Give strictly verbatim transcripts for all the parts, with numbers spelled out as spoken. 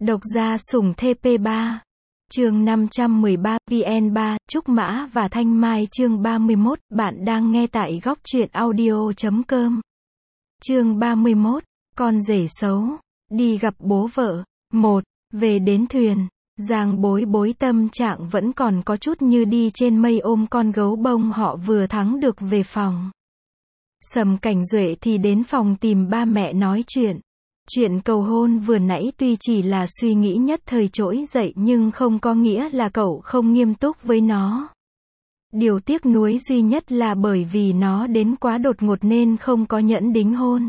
Độc gia sủng thê pê ba. Chương năm trăm mười ba, vê en ba, Trúc Mã và Thanh Mai chương ba mươi mốt, bạn đang nghe tại góc truyện audio chấm com. Chương ba mươi mốt, con rể xấu, đi gặp bố vợ. Một, về đến thuyền, Giang Bối Bối tâm trạng vẫn còn có chút như đi trên mây ôm con gấu bông họ vừa thắng được về phòng. Sầm Cảnh Duệ thì đến phòng tìm ba mẹ nói chuyện. Chuyện cầu hôn vừa nãy tuy chỉ là suy nghĩ nhất thời trỗi dậy nhưng không có nghĩa là cậu không nghiêm túc với nó. Điều tiếc nuối duy nhất là bởi vì nó đến quá đột ngột nên không có nhẫn đính hôn.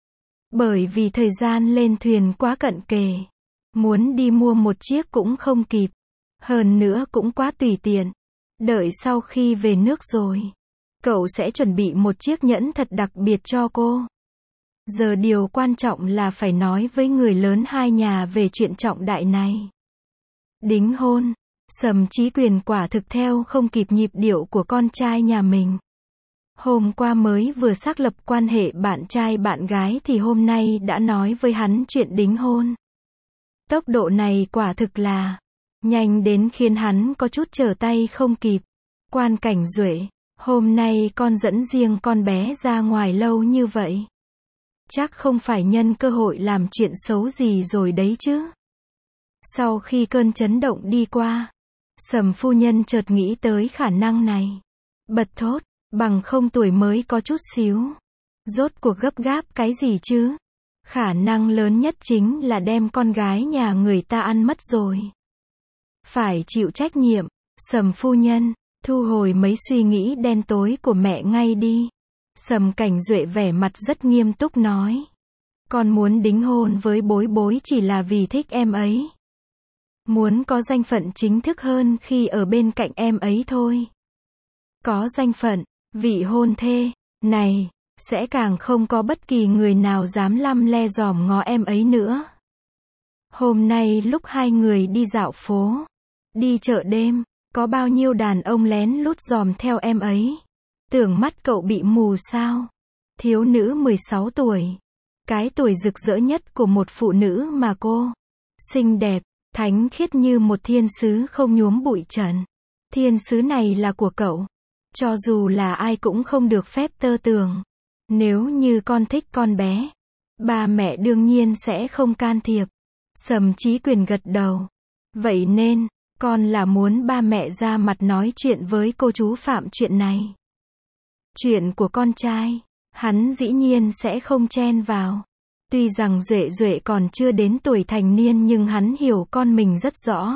Bởi vì thời gian lên thuyền quá cận kề. Muốn đi mua một chiếc cũng không kịp. Hơn nữa cũng quá tùy tiện. Đợi sau khi về nước rồi, cậu sẽ chuẩn bị một chiếc nhẫn thật đặc biệt cho cô. Giờ điều quan trọng là phải nói với người lớn hai nhà về chuyện trọng đại này. Đính hôn. Sầm Chí Quyền quả thực theo không kịp nhịp điệu của con trai nhà mình. Hôm qua mới vừa xác lập quan hệ bạn trai bạn gái thì hôm nay đã nói với hắn chuyện đính hôn. Tốc độ này quả thực là nhanh đến khiến hắn có chút trở tay không kịp. Quan Cảnh Duệ, hôm nay con dẫn riêng con bé ra ngoài lâu như vậy. Chắc không phải nhân cơ hội làm chuyện xấu gì rồi đấy chứ. Sau khi cơn chấn động đi qua, Sầm phu nhân chợt nghĩ tới khả năng này. Bật thốt, bằng không tuổi mới có chút xíu. Rốt cuộc gấp gáp cái gì chứ? Khả năng lớn nhất chính là đem con gái nhà người ta ăn mất rồi. Phải chịu trách nhiệm. Sầm phu nhân, thu hồi mấy suy nghĩ đen tối của mẹ ngay đi. Sầm Cảnh Duệ vẻ mặt rất nghiêm túc nói. Con muốn đính hôn với Bối Bối chỉ là vì thích em ấy. Muốn có danh phận chính thức hơn khi ở bên cạnh em ấy thôi. Có danh phận, vị hôn thê, này, sẽ càng không có bất kỳ người nào dám lăm le dòm ngó em ấy nữa. Hôm nay lúc hai người đi dạo phố, đi chợ đêm, có bao nhiêu đàn ông lén lút dòm theo em ấy. Tưởng mắt cậu bị mù sao? Thiếu nữ mười sáu tuổi. Cái tuổi rực rỡ nhất của một phụ nữ mà cô. Xinh đẹp, thánh khiết như một thiên sứ không nhuốm bụi trần. Thiên sứ này là của cậu. Cho dù là ai cũng không được phép tơ tưởng. Nếu như con thích con bé, ba mẹ đương nhiên sẽ không can thiệp. Sầm Chí Quyền gật đầu. Vậy nên, con là muốn ba mẹ ra mặt nói chuyện với cô chú Phạm chuyện này. Chuyện của con trai, hắn dĩ nhiên sẽ không chen vào. Tuy rằng Duệ Duệ còn chưa đến tuổi thành niên nhưng hắn hiểu con mình rất rõ.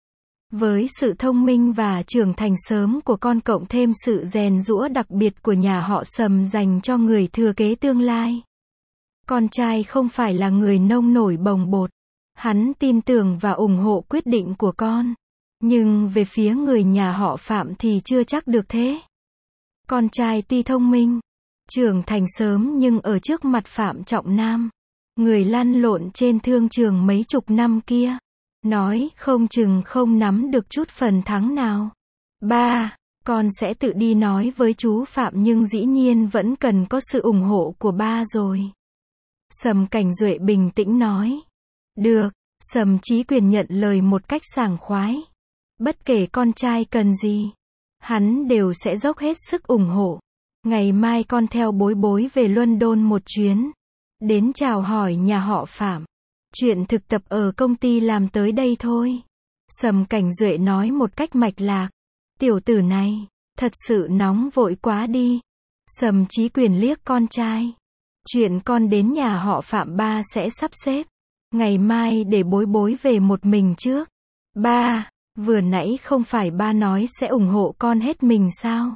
Với sự thông minh và trưởng thành sớm của con cộng thêm sự rèn giũa đặc biệt của nhà họ Sầm dành cho người thừa kế tương lai. Con trai không phải là người nông nổi bồng bột. Hắn tin tưởng và ủng hộ quyết định của con. Nhưng về phía người nhà họ Phạm thì chưa chắc được thế. Con trai tuy thông minh, trưởng thành sớm nhưng ở trước mặt Phạm Trọng Nam, người lăn lộn trên thương trường mấy chục năm kia, nói không chừng không nắm được chút phần thắng nào. Ba, con sẽ tự đi nói với chú Phạm nhưng dĩ nhiên vẫn cần có sự ủng hộ của ba rồi. Sầm Cảnh Duệ bình tĩnh nói. Được, Sầm Chí Quyền nhận lời một cách sảng khoái. Bất kể con trai cần gì, hắn đều sẽ dốc hết sức ủng hộ. Ngày mai con theo Bối Bối về London một chuyến. Đến chào hỏi nhà họ Phạm. Chuyện thực tập ở công ty làm tới đây thôi. Sầm Cảnh Duệ nói một cách mạch lạc. Tiểu tử này, thật sự nóng vội quá đi. Sầm Chí Quyền liếc con trai. Chuyện con đến nhà họ Phạm ba sẽ sắp xếp. Ngày mai để Bối Bối về một mình trước. Ba, vừa nãy không phải ba nói sẽ ủng hộ con hết mình sao?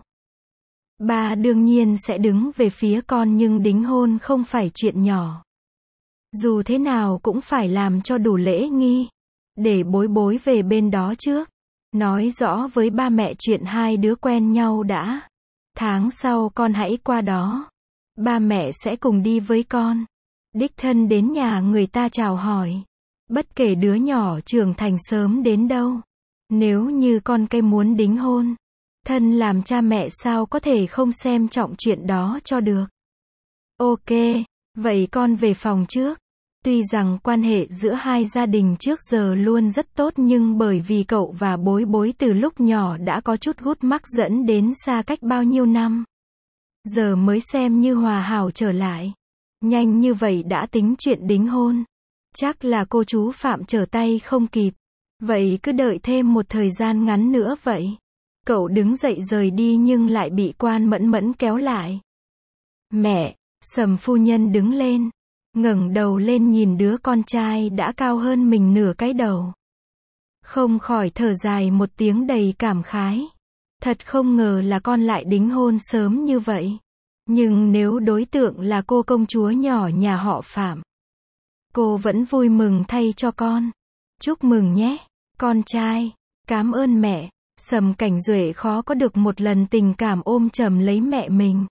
Ba đương nhiên sẽ đứng về phía con nhưng đính hôn không phải chuyện nhỏ. Dù thế nào cũng phải làm cho đủ lễ nghi. Để Bối Bối về bên đó trước. Nói rõ với ba mẹ chuyện hai đứa quen nhau đã. Tháng sau con hãy qua đó. Ba mẹ sẽ cùng đi với con. Đích thân đến nhà người ta chào hỏi. Bất kể đứa nhỏ trưởng thành sớm đến đâu. Nếu như con cây muốn đính hôn, thân làm cha mẹ sao có thể không xem trọng chuyện đó cho được. Ok, vậy con về phòng trước. Tuy rằng quan hệ giữa hai gia đình trước giờ luôn rất tốt nhưng bởi vì cậu và Bối Bối từ lúc nhỏ đã có chút gút mắc dẫn đến xa cách bao nhiêu năm. Giờ mới xem như hòa hảo trở lại. Nhanh như vậy đã tính chuyện đính hôn. Chắc là cô chú Phạm trở tay không kịp. Vậy cứ đợi thêm một thời gian ngắn nữa vậy. Cậu đứng dậy rời đi nhưng lại bị Quan Mẫn Mẫn kéo lại. Mẹ, Sầm phu nhân đứng lên, ngẩng đầu lên nhìn đứa con trai đã cao hơn mình nửa cái đầu. Không khỏi thở dài một tiếng đầy cảm khái. Thật không ngờ là con lại đính hôn sớm như vậy. Nhưng nếu đối tượng là cô công chúa nhỏ nhà họ Phạm, cô vẫn vui mừng thay cho con. Chúc mừng nhé, con trai. Cám ơn mẹ. Sầm Cảnh Duệ khó có được một lần tình cảm ôm chầm lấy mẹ mình.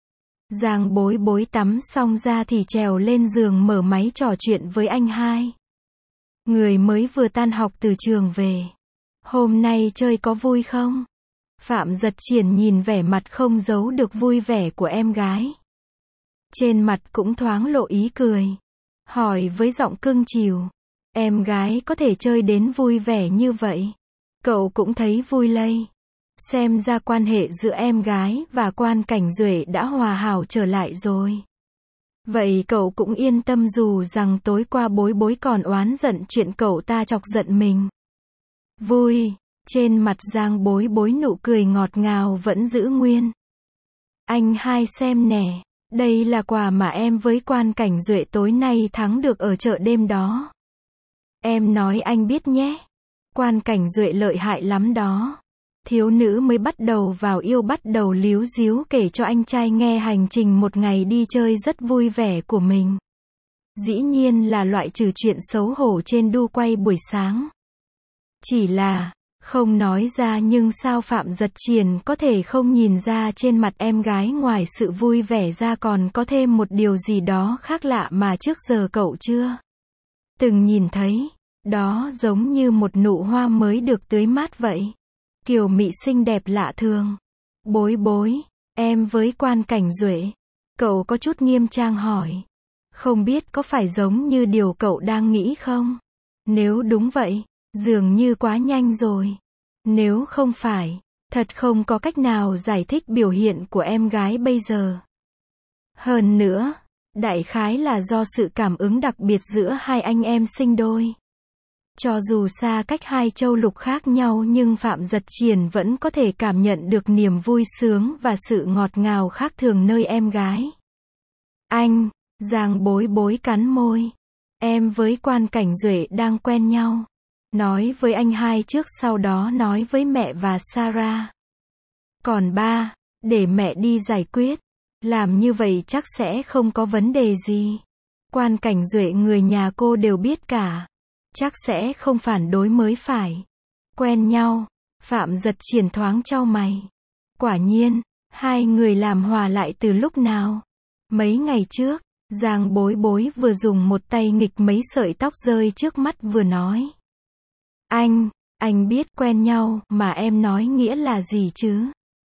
Giang Bối Bối tắm xong ra thì trèo lên giường mở máy trò chuyện với anh hai. Người mới vừa tan học từ trường về. Hôm nay chơi có vui không? Phạm Giật Triển nhìn vẻ mặt không giấu được vui vẻ của em gái. Trên mặt cũng thoáng lộ ý cười. Hỏi với giọng cưng chiều. Em gái có thể chơi đến vui vẻ như vậy. Cậu cũng thấy vui lây. Xem ra quan hệ giữa em gái và Quan Cảnh Duệ đã hòa hảo trở lại rồi. Vậy cậu cũng yên tâm dù rằng tối qua Bối Bối còn oán giận chuyện cậu ta chọc giận mình. Vui. Trên mặt Giang Bối Bối nụ cười ngọt ngào vẫn giữ nguyên. Anh hai xem nè. Đây là quà mà em với Quan Cảnh Duệ tối nay thắng được ở chợ đêm đó. Em nói anh biết nhé. Quan Cảnh Duệ lợi hại lắm đó. Thiếu nữ mới bắt đầu vào yêu bắt đầu líu díu kể cho anh trai nghe hành trình một ngày đi chơi rất vui vẻ của mình. Dĩ nhiên là loại trừ chuyện xấu hổ trên đu quay buổi sáng. Chỉ là, không nói ra nhưng sao Phạm Giật Triển có thể không nhìn ra trên mặt em gái ngoài sự vui vẻ ra còn có thêm một điều gì đó khác lạ mà trước giờ cậu chưa từng nhìn thấy. Đó giống như một nụ hoa mới được tưới mát vậy. Kiều mị xinh đẹp lạ thường. Bối Bối, em với Quan Cảnh Duệ. Cậu có chút nghiêm trang hỏi. Không biết có phải giống như điều cậu đang nghĩ không? Nếu đúng vậy, dường như quá nhanh rồi. Nếu không phải, thật không có cách nào giải thích biểu hiện của em gái bây giờ. Hơn nữa, đại khái là do sự cảm ứng đặc biệt giữa hai anh em sinh đôi. Cho dù xa cách hai châu lục khác nhau nhưng Phạm Giật Triển vẫn có thể cảm nhận được niềm vui sướng và sự ngọt ngào khác thường nơi em gái. Anh, Giang Bối Bối cắn môi. Em với Quan Cảnh Duệ đang quen nhau. Nói với anh hai trước sau đó nói với mẹ và Sarah. Còn ba, để mẹ đi giải quyết. Làm như vậy chắc sẽ không có vấn đề gì. Quan Cảnh Duệ người nhà cô đều biết cả. Chắc sẽ không phản đối mới phải. Quen nhau. Phạm Giật Triển thoáng chau mày. Quả nhiên, hai người làm hòa lại từ lúc nào? Mấy ngày trước, Giang Bối Bối vừa dùng một tay nghịch mấy sợi tóc rơi trước mắt vừa nói. Anh, anh biết quen nhau mà em nói nghĩa là gì chứ?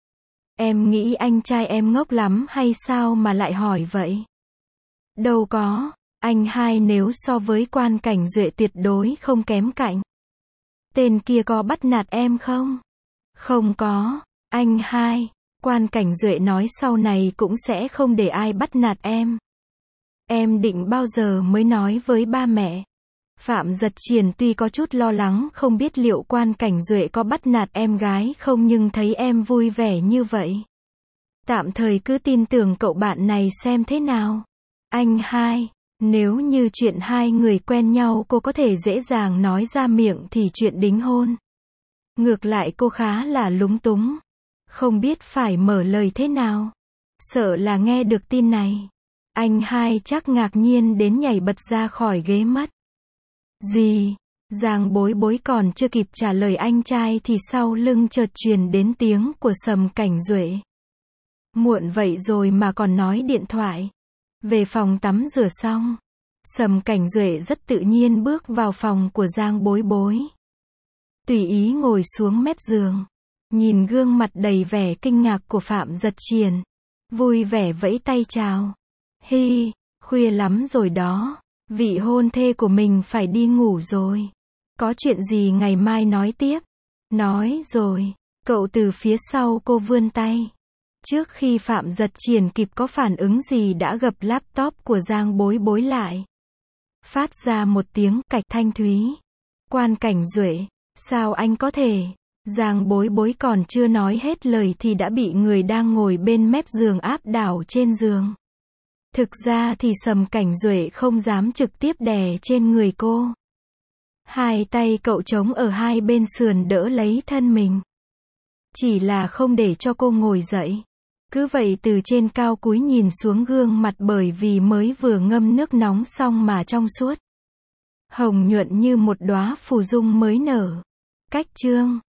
Em nghĩ anh trai em ngốc lắm hay sao mà lại hỏi vậy? Đâu có. Anh hai nếu so với Quan Cảnh Duệ tuyệt đối không kém cạnh. Tên kia có bắt nạt em không? Không có. Anh hai, Quan Cảnh Duệ nói sau này cũng sẽ không để ai bắt nạt em. Em định bao giờ mới nói với ba mẹ? Phạm Giật Triển tuy có chút lo lắng không biết liệu Quan Cảnh Duệ có bắt nạt em gái không nhưng thấy em vui vẻ như vậy. Tạm thời cứ tin tưởng cậu bạn này xem thế nào. Anh hai. Nếu như chuyện hai người quen nhau cô có thể dễ dàng nói ra miệng thì chuyện đính hôn. Ngược lại cô khá là lúng túng. Không biết phải mở lời thế nào. Sợ là nghe được tin này. Anh hai chắc ngạc nhiên đến nhảy bật ra khỏi ghế mất. Gì? Giang Bối Bối còn chưa kịp trả lời anh trai thì sau lưng chợt truyền đến tiếng của Sầm Cảnh Duệ. Muộn vậy rồi mà còn nói điện thoại. Về phòng tắm rửa xong, Sầm Cảnh Duệ rất tự nhiên bước vào phòng của Giang Bối Bối. Tùy ý ngồi xuống mép giường, nhìn gương mặt đầy vẻ kinh ngạc của Phạm Giật Triển, vui vẻ vẫy tay chào. Hi, khuya lắm rồi đó, Vị hôn thê của mình phải đi ngủ rồi. Có chuyện gì ngày mai nói tiếp. Nói rồi. Cậu từ phía sau cô vươn tay. Trước khi Phạm Giật Triển kịp có phản ứng gì đã gập laptop của Giang Bối Bối lại. Phát ra một tiếng cạch thanh thúy. Quan Cảnh Duệ, sao anh có thể? Giang Bối Bối còn chưa nói hết lời thì đã bị người đang ngồi bên mép giường áp đảo trên giường. Thực ra thì Sầm Cảnh Duệ không dám trực tiếp đè trên người cô. Hai tay cậu trống ở hai bên sườn đỡ lấy thân mình. Chỉ là không để cho cô ngồi dậy. Cứ vậy từ trên cao cúi nhìn xuống gương mặt bởi vì mới vừa ngâm nước nóng xong mà trong suốt. Hồng nhuận như một đóa phù dung mới nở. Cách chương